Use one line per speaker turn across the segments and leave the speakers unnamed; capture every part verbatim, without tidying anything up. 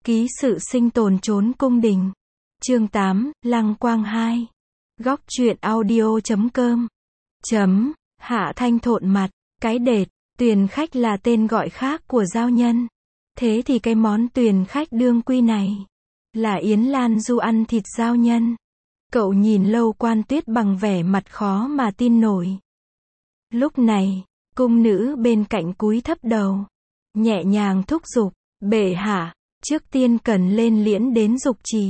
Ký sự sinh tồn trốn cung đình. Chương tám, Lăng Quang hai. Góc truyện audio chấm com. Chấm, Hạ Thanh thộn mặt, cái đệt, tuyền khách là tên gọi khác của giao nhân. Thế thì cái món tuyền khách đương quy này, là Yến Lan Du ăn thịt giao nhân. Cậu nhìn Lâu Quan Tuyết bằng vẻ mặt khó mà tin nổi. Lúc này, cung nữ bên cạnh cúi thấp đầu, nhẹ nhàng thúc giục, bệ hạ, trước tiên cần lên liễn đến dục trì.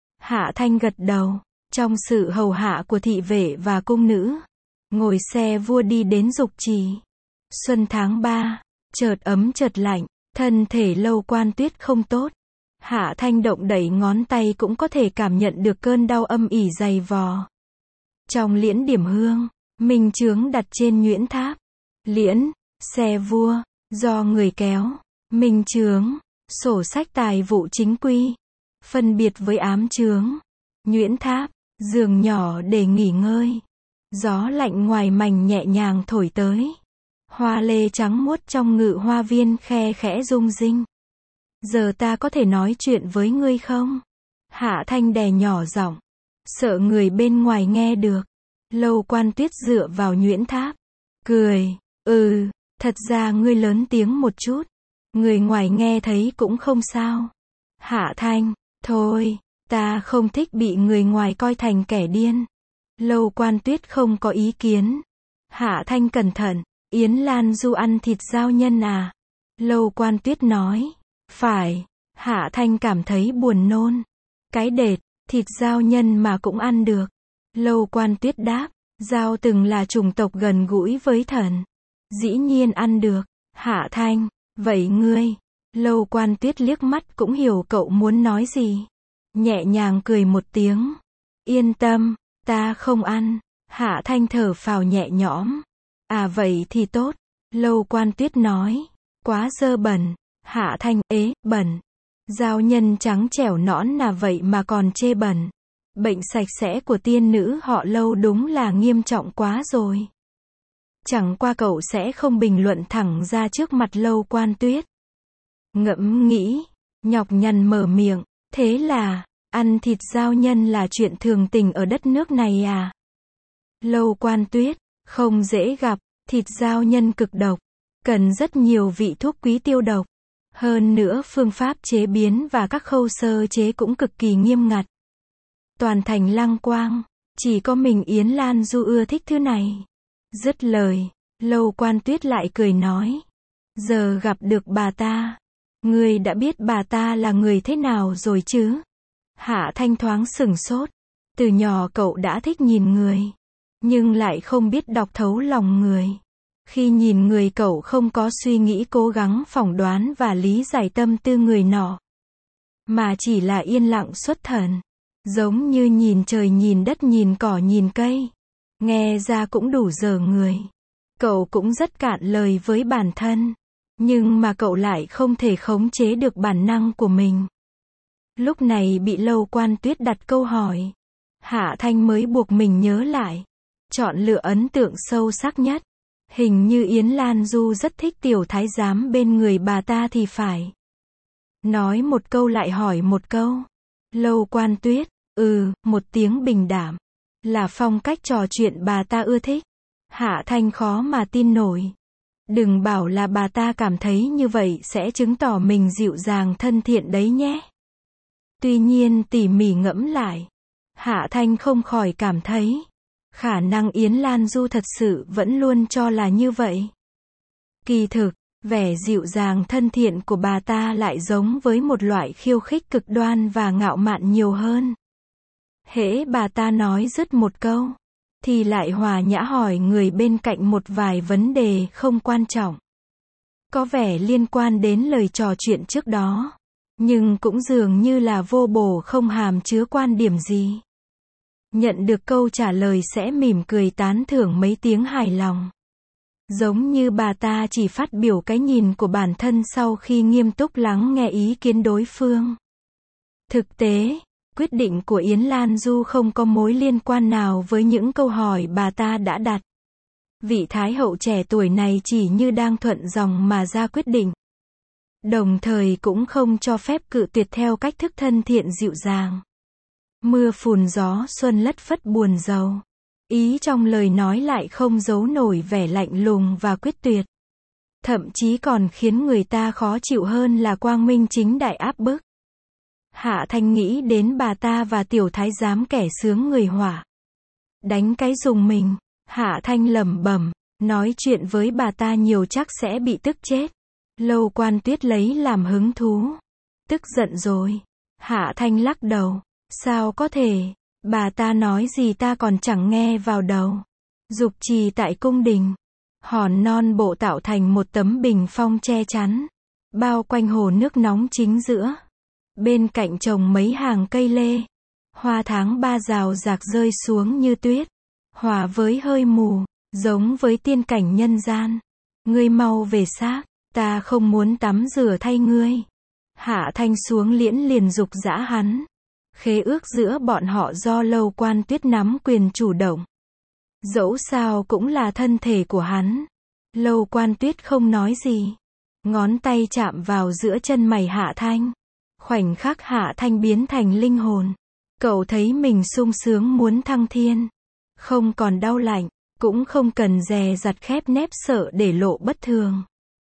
Hạ Thanh gật đầu, trong sự hầu hạ của thị vệ và cung nữ, ngồi xe vua đi đến dục trì. Xuân tháng ba, chợt ấm chợt lạnh, thân thể Lâu Quan Tuyết không tốt. Hạ Thanh động đẩy ngón tay cũng có thể cảm nhận được cơn đau âm ỉ dày vò. Trong liễn điểm hương, minh chướng đặt trên nhuyễn tháp. Liễn, xe vua, do người kéo. Minh chướng, sổ sách tài vụ chính quy. Phân biệt với ám chướng. Nhuyễn tháp, giường nhỏ để nghỉ ngơi. Gió lạnh ngoài mành nhẹ nhàng thổi tới. Hoa lê trắng muốt trong ngự hoa viên khe khẽ rung rinh. Giờ ta có thể nói chuyện với ngươi không? Hạ Thanh đè nhỏ giọng, sợ người bên ngoài nghe được. Lâu Quan Tuyết dựa vào nhuyễn tháp, cười, ừ, thật ra ngươi lớn tiếng một chút, người ngoài nghe thấy cũng không sao. Hạ Thanh, thôi, ta không thích bị người ngoài coi thành kẻ điên. Lâu Quan Tuyết không có ý kiến. Hạ Thanh cẩn thận, Yến Lan Du ăn thịt giao nhân à? Lâu Quan Tuyết nói, phải. Hạ Thanh cảm thấy buồn nôn. Cái đệt, thịt giao nhân mà cũng ăn được. Lâu Quan Tuyết đáp, giao từng là chủng tộc gần gũi với thần, dĩ nhiên ăn được. Hạ Thanh, vậy ngươi? Lâu Quan Tuyết liếc mắt cũng hiểu cậu muốn nói gì. Nhẹ nhàng cười một tiếng. Yên tâm, ta không ăn. Hạ Thanh thở phào nhẹ nhõm. À vậy thì tốt. Lâu Quan Tuyết nói, quá dơ bẩn. Hạ Thanh, ế, bẩn. Giao nhân trắng trẻo nõn là vậy mà còn chê bẩn. Bệnh sạch sẽ của tiên nữ họ Lâu đúng là nghiêm trọng quá rồi. Chẳng qua cậu sẽ không bình luận thẳng ra trước mặt Lâu Quan Tuyết. Ngẫm nghĩ, nhọc nhằn mở miệng, thế là, ăn thịt giao nhân là chuyện thường tình ở đất nước này à? Lâu Quan Tuyết, không dễ gặp, thịt giao nhân cực độc, cần rất nhiều vị thuốc quý tiêu độc. Hơn nữa phương pháp chế biến và các khâu sơ chế cũng cực kỳ nghiêm ngặt. Toàn thành Lăng Quang, chỉ có mình Yến Lan Du ưa thích thứ này. Dứt lời, Lâu Quan Tuyết lại cười nói, giờ gặp được bà ta, ngươi đã biết bà ta là người thế nào rồi chứ? Hạ Thanh thoáng sửng sốt. Từ nhỏ cậu đã thích nhìn người, nhưng lại không biết đọc thấu lòng người. Khi nhìn người cậu không có suy nghĩ cố gắng phỏng đoán và lý giải tâm tư người nọ, mà chỉ là yên lặng xuất thần. Giống như nhìn trời nhìn đất nhìn cỏ nhìn cây. Nghe ra cũng đủ dở người. Cậu cũng rất cạn lời với bản thân. Nhưng mà cậu lại không thể khống chế được bản năng của mình. Lúc này bị Lâu Quan Tuyết đặt câu hỏi. Hạ Thanh mới buộc mình nhớ lại. Chọn lựa ấn tượng sâu sắc nhất. Hình như Yến Lan Du rất thích tiểu thái giám bên người bà ta thì phải. Nói một câu lại hỏi một câu. Lâu Quan Tuyết, ừ, một tiếng bình đảm. Là phong cách trò chuyện bà ta ưa thích. Hạ Thanh khó mà tin nổi. Đừng bảo là bà ta cảm thấy như vậy sẽ chứng tỏ mình dịu dàng thân thiện đấy nhé. Tuy nhiên tỉ mỉ ngẫm lại, Hạ Thanh không khỏi cảm thấy, khả năng Yến Lan Du thật sự vẫn luôn cho là như vậy. Kỳ thực, vẻ dịu dàng thân thiện của bà ta lại giống với một loại khiêu khích cực đoan và ngạo mạn nhiều hơn. Hễ bà ta nói dứt một câu, thì lại hòa nhã hỏi người bên cạnh một vài vấn đề không quan trọng. Có vẻ liên quan đến lời trò chuyện trước đó, nhưng cũng dường như là vô bổ không hàm chứa quan điểm gì. Nhận được câu trả lời sẽ mỉm cười tán thưởng mấy tiếng hài lòng. Giống như bà ta chỉ phát biểu cái nhìn của bản thân sau khi nghiêm túc lắng nghe ý kiến đối phương. Thực tế, quyết định của Yến Lan Du không có mối liên quan nào với những câu hỏi bà ta đã đặt. Vị Thái hậu trẻ tuổi này chỉ như đang thuận dòng mà ra quyết định. đồng thời cũng không cho phép cự tuyệt theo cách thức thân thiện dịu dàng. Mưa phùn gió xuân lất phất buồn rầu. Ý trong lời nói lại không giấu nổi vẻ lạnh lùng và quyết tuyệt. Thậm chí còn khiến người ta khó chịu hơn là quang minh chính đại áp bức. Hạ Thanh nghĩ đến bà ta và tiểu thái giám kẻ sướng người hỏa. Đánh cái dùng mình. Hạ Thanh lẩm bẩm, nói chuyện với bà ta nhiều chắc sẽ bị tức chết. Lâu Quan Tuyết lấy làm hứng thú. Tức giận rồi. Hạ Thanh lắc đầu. Sao có thể, bà ta nói gì ta còn chẳng nghe vào đầu. Dục trì tại cung đình. Hòn non bộ tạo thành một tấm bình phong che chắn. Bao quanh hồ nước nóng chính giữa. Bên cạnh trồng mấy hàng cây lê. Hoa tháng ba rào rạc rơi xuống như tuyết. Hòa với hơi mù, giống với tiên cảnh nhân gian. Ngươi mau về xác, ta không muốn tắm rửa thay ngươi. Hạ Thanh xuống liễn liền dục dã hắn. Khế ước giữa bọn họ do Lâu Quan Tuyết nắm quyền chủ động. Dẫu sao cũng là thân thể của hắn. Lâu Quan Tuyết không nói gì. Ngón tay chạm vào giữa chân mày Hạ Thanh. Khoảnh khắc Hạ Thanh biến thành linh hồn. Cậu thấy mình sung sướng muốn thăng thiên. Không còn đau lạnh, cũng không cần dè dặt khép nép sợ để lộ bất thường.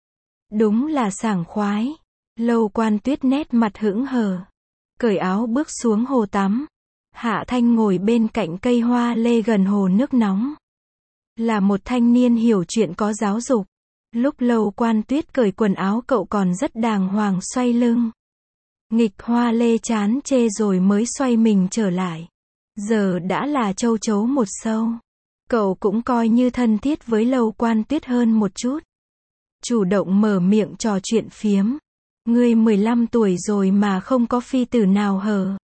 Đúng là sảng khoái. Lâu Quan Tuyết nét mặt hững hờ. Cởi áo bước xuống hồ tắm. Hạ Thanh ngồi bên cạnh cây hoa lê gần hồ nước nóng. Là một thanh niên hiểu chuyện có giáo dục. Lúc Lâu Quan Tuyết cởi quần áo cậu còn rất đàng hoàng xoay lưng. Nghịch hoa lê chán chê rồi mới xoay mình trở lại. Giờ đã là châu chấu một sâu. Cậu cũng coi như thân thiết với Lâu Quan Tuyết hơn một chút. Chủ động mở miệng trò chuyện phiếm. Ngươi mười lăm tuổi rồi mà không có phi tử nào hờ.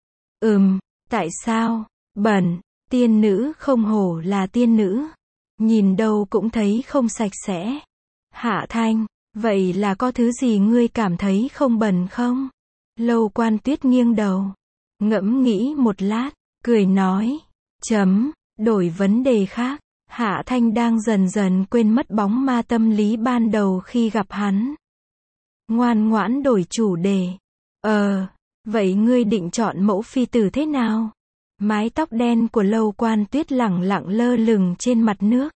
Ừm, tại sao? Bẩn, tiên nữ không hổ là tiên nữ. Nhìn đâu cũng thấy không sạch sẽ. Hạ Thanh, vậy là có thứ gì ngươi cảm thấy không bẩn không? Lâu Quan Tuyết nghiêng đầu. Ngẫm nghĩ một lát, cười nói. Chấm, đổi vấn đề khác. Hạ Thanh đang dần dần quên mất bóng ma tâm lý ban đầu khi gặp hắn. Ngoan ngoãn đổi chủ đề. Ờ, vậy ngươi định chọn mẫu phi tử thế nào? Mái tóc đen của Lâu Quan Tuyết lẳng lặng lơ lửng trên mặt nước.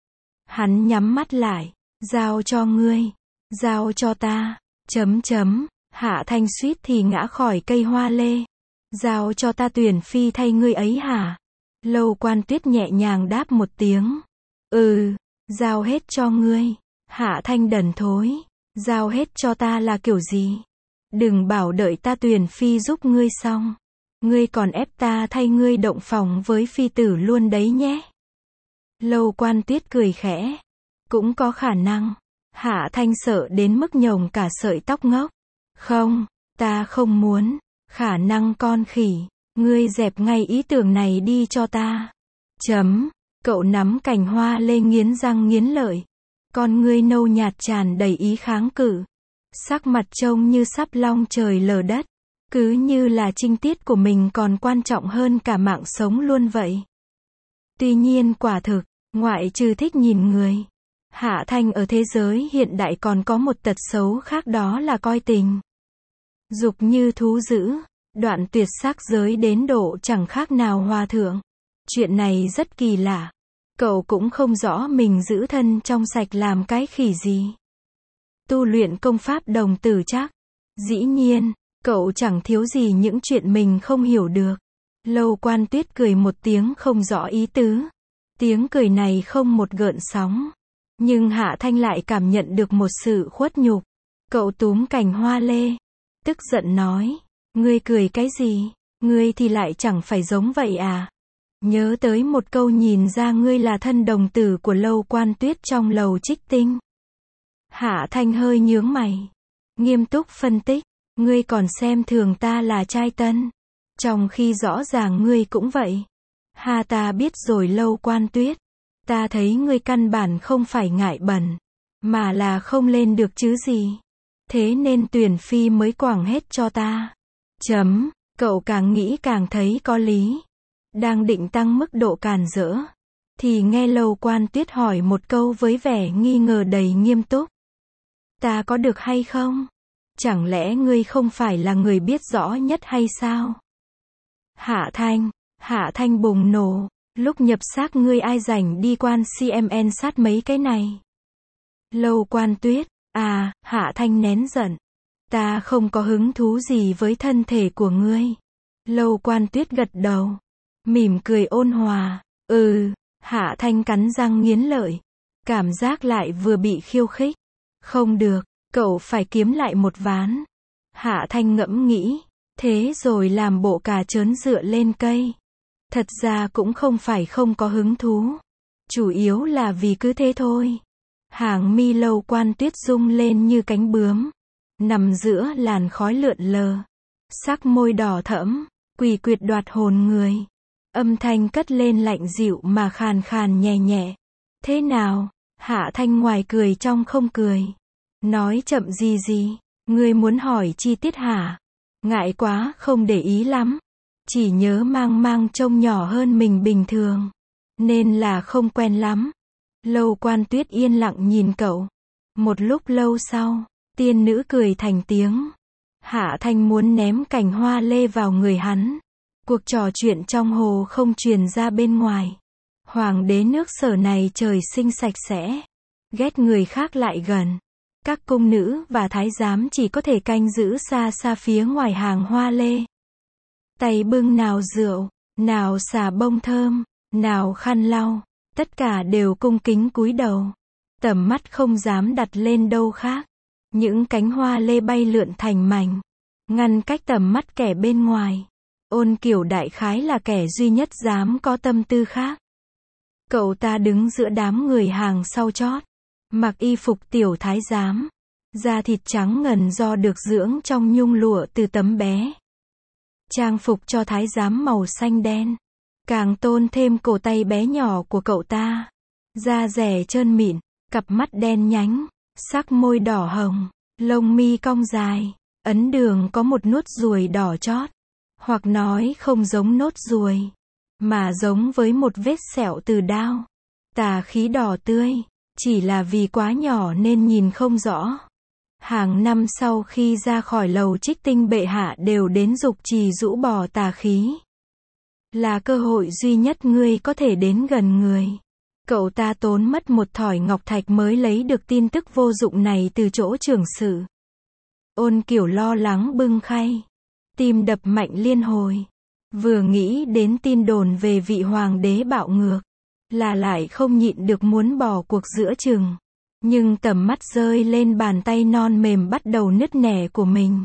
Hắn nhắm mắt lại. Giao cho ngươi. Giao cho ta. Chấm chấm. Hạ Thanh suýt thì ngã khỏi cây hoa lê. Giao cho ta tuyển phi thay ngươi ấy hả? Lâu Quan Tuyết nhẹ nhàng đáp một tiếng. Ừ, giao hết cho ngươi. Hạ Thanh đần thối. Giao hết cho ta là kiểu gì? Đừng bảo đợi ta tuyển phi giúp ngươi xong. Ngươi còn ép ta thay ngươi động phòng với phi tử luôn đấy nhé. Lâu Quan Tuyết cười khẽ. Cũng có khả năng. Hạ Thanh sợ đến mức nhồng cả sợi tóc ngốc. Không, ta không muốn. Khả năng con khỉ. Ngươi dẹp ngay ý tưởng này đi cho ta. Chấm. Cậu nắm cành hoa lê nghiến răng nghiến lợi. Con ngươi nâu nhạt tràn đầy ý kháng cự. Sắc mặt trông như sắp long trời lở đất. Cứ như là trinh tiết của mình còn quan trọng hơn cả mạng sống luôn vậy. Tuy nhiên quả thực, ngoại trừ thích nhìn người, Hạ Thanh ở thế giới hiện đại còn có một tật xấu khác, đó là coi tình. Dục như thú dữ, đoạn tuyệt sắc giới đến độ chẳng khác nào hòa thượng. Chuyện này rất kỳ lạ. Cậu cũng không rõ mình giữ thân trong sạch làm cái khỉ gì. Tu luyện công pháp đồng tử chắc. Dĩ nhiên, cậu chẳng thiếu gì những chuyện mình không hiểu được. Lâu Quan Tuyết cười một tiếng không rõ ý tứ. Tiếng cười này không một gợn sóng. Nhưng Hạ Thanh lại cảm nhận được một sự khuất nhục. Cậu túm cành hoa lê. Tức giận nói. Ngươi cười cái gì? Ngươi thì lại chẳng phải giống vậy à? Nhớ tới một câu nhìn ra ngươi là thân đồng tử của Lâu Quan Tuyết trong lầu trích tinh. Hạ Thanh hơi nhướng mày. Nghiêm túc phân tích. Ngươi còn xem thường ta là trai tân. Trong khi rõ ràng ngươi cũng vậy. Ha, ta biết rồi Lâu Quan Tuyết. Ta thấy ngươi căn bản không phải ngại bẩn. Mà là không lên được chứ gì. Thế nên tuyển phi mới quẳng hết cho ta. Chấm. Cậu càng nghĩ càng thấy có lý. Đang định tăng mức độ càn rỡ. Thì nghe Lâu Quan Tuyết hỏi một câu với vẻ nghi ngờ đầy nghiêm túc. Ta có được hay không? Chẳng lẽ ngươi không phải là người biết rõ nhất hay sao? Hạ Thanh, Hạ Thanh bùng nổ, lúc nhập xác ngươi ai rảnh đi quan xê em en sát mấy cái này? Lâu Quan Tuyết, à, Hạ Thanh nén giận. Ta không có hứng thú gì với thân thể của ngươi. Lâu Quan Tuyết gật đầu, mỉm cười ôn hòa, ừ, Hạ Thanh cắn răng nghiến lợi. Cảm giác lại vừa bị khiêu khích. Không được, cậu phải kiếm lại một ván. Hạ Thanh ngẫm nghĩ, thế rồi làm bộ cà trớn dựa lên cây. Thật ra cũng không phải không có hứng thú. Chủ yếu là vì cứ thế thôi. Hàng mi Lâu Quan Tuyết rung lên như cánh bướm. Nằm giữa làn khói lượn lờ. Sắc môi đỏ thẫm, quỷ quyệt đoạt hồn người. Âm thanh cất lên lạnh dịu mà khàn khàn nhẹ nhẹ. Thế nào? Hạ Thanh ngoài cười trong không cười. Nói chậm gì gì, ngươi muốn hỏi chi tiết hả? Ngại quá, không để ý lắm. Chỉ nhớ mang mang trông nhỏ hơn mình bình thường. Nên là không quen lắm. Lâu Quan Tuyết yên lặng nhìn cậu. Một lúc lâu sau, tiên nữ cười thành tiếng. Hạ Thanh muốn ném cành hoa lê vào người hắn. Cuộc trò chuyện trong hồ không truyền ra bên ngoài. Hoàng đế nước Sở này trời sinh sạch sẽ. Ghét người khác lại gần. Các cung nữ và thái giám chỉ có thể canh giữ xa xa phía ngoài hàng hoa lê. Tay bưng nào rượu, nào xà bông thơm, nào khăn lau, tất cả đều cung kính cúi đầu. Tầm mắt không dám đặt lên đâu khác. Những cánh hoa lê bay lượn thành mảnh, ngăn cách tầm mắt kẻ bên ngoài. Ôn Kiều đại khái là kẻ duy nhất dám có tâm tư khác. Cậu ta đứng giữa đám người hàng sau chót, mặc y phục tiểu thái giám, da thịt trắng ngần do được dưỡng trong nhung lụa từ tấm bé. Trang phục cho thái giám màu xanh đen, càng tôn thêm cổ tay bé nhỏ của cậu ta. Da dẻ trơn mịn, cặp mắt đen nhánh, sắc môi đỏ hồng, lông mi cong dài, ấn đường có một nốt ruồi đỏ chót. Hoặc nói không giống nốt ruồi, mà giống với một vết sẹo từ đao. Tà khí đỏ tươi, chỉ là vì quá nhỏ nên nhìn không rõ. Hàng năm sau khi ra khỏi lầu Trích Tinh bệ hạ đều đến dục trì rũ bỏ tà khí. Là cơ hội duy nhất ngươi có thể đến gần người. Cậu ta tốn mất một thỏi ngọc thạch mới lấy được tin tức vô dụng này từ chỗ trưởng sự. Ôn Kiều lo lắng bưng khay, tim đập mạnh liên hồi. Vừa nghĩ đến tin đồn về vị hoàng đế bạo ngược, là lại không nhịn được muốn bỏ cuộc giữa chừng. Nhưng tầm mắt rơi lên bàn tay non mềm bắt đầu nứt nẻ của mình.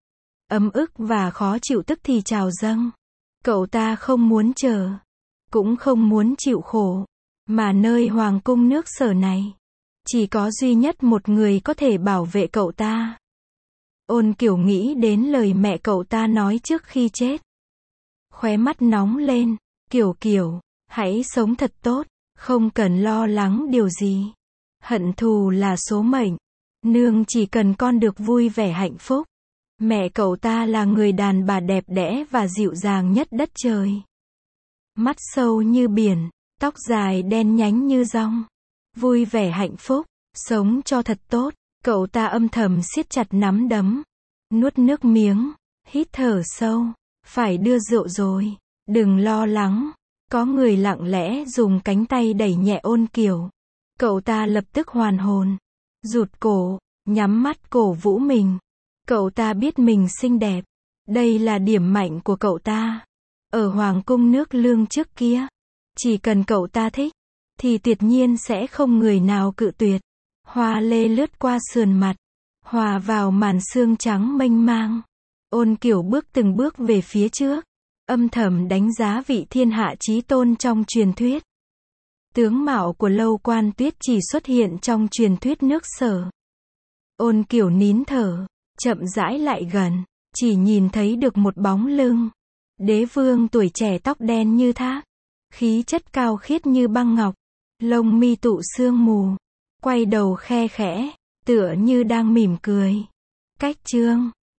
Ấm ức và khó chịu tức thì trào dâng. Cậu ta không muốn chờ, cũng không muốn chịu khổ. Mà nơi hoàng cung nước Sở này, chỉ có duy nhất một người có thể bảo vệ cậu ta. Ôn Kiều nghĩ đến lời mẹ cậu ta nói trước khi chết. Khóe mắt nóng lên, Kiều Kiều, hãy sống thật tốt, không cần lo lắng điều gì. Hận thù là số mệnh, nương chỉ cần con được vui vẻ hạnh phúc. Mẹ cậu ta là người đàn bà đẹp đẽ và dịu dàng nhất đất trời. Mắt sâu như biển, tóc dài đen nhánh như rong. Vui vẻ hạnh phúc, sống cho thật tốt. Cậu ta âm thầm siết chặt nắm đấm, nuốt nước miếng, hít thở sâu. Phải đưa rượu rồi, đừng lo lắng. Có người lặng lẽ dùng cánh tay đẩy nhẹ Ôn Kiều. Cậu ta lập tức hoàn hồn, rụt cổ, nhắm mắt cổ vũ mình. Cậu ta biết mình xinh đẹp. Đây là điểm mạnh của cậu ta. Ở hoàng cung nước Lương trước kia, chỉ cần cậu ta thích, thì tuyệt nhiên sẽ không người nào cự tuyệt. Hoa lê lướt qua sườn mặt, hòa vào màn sương trắng mênh mang. Ôn Kiều bước từng bước về phía trước, âm thầm đánh giá vị thiên hạ chí tôn trong truyền thuyết. Tướng mạo của Lâu Quan Tuyết chỉ xuất hiện trong truyền thuyết nước Sở. Ôn Kiều nín thở, chậm rãi lại gần, chỉ nhìn thấy được một bóng lưng. Đế vương tuổi trẻ tóc đen như thác, khí chất cao khiết như băng ngọc, lông mi tụ sương mù, quay đầu khe khẽ, tựa như đang mỉm cười. Cách chương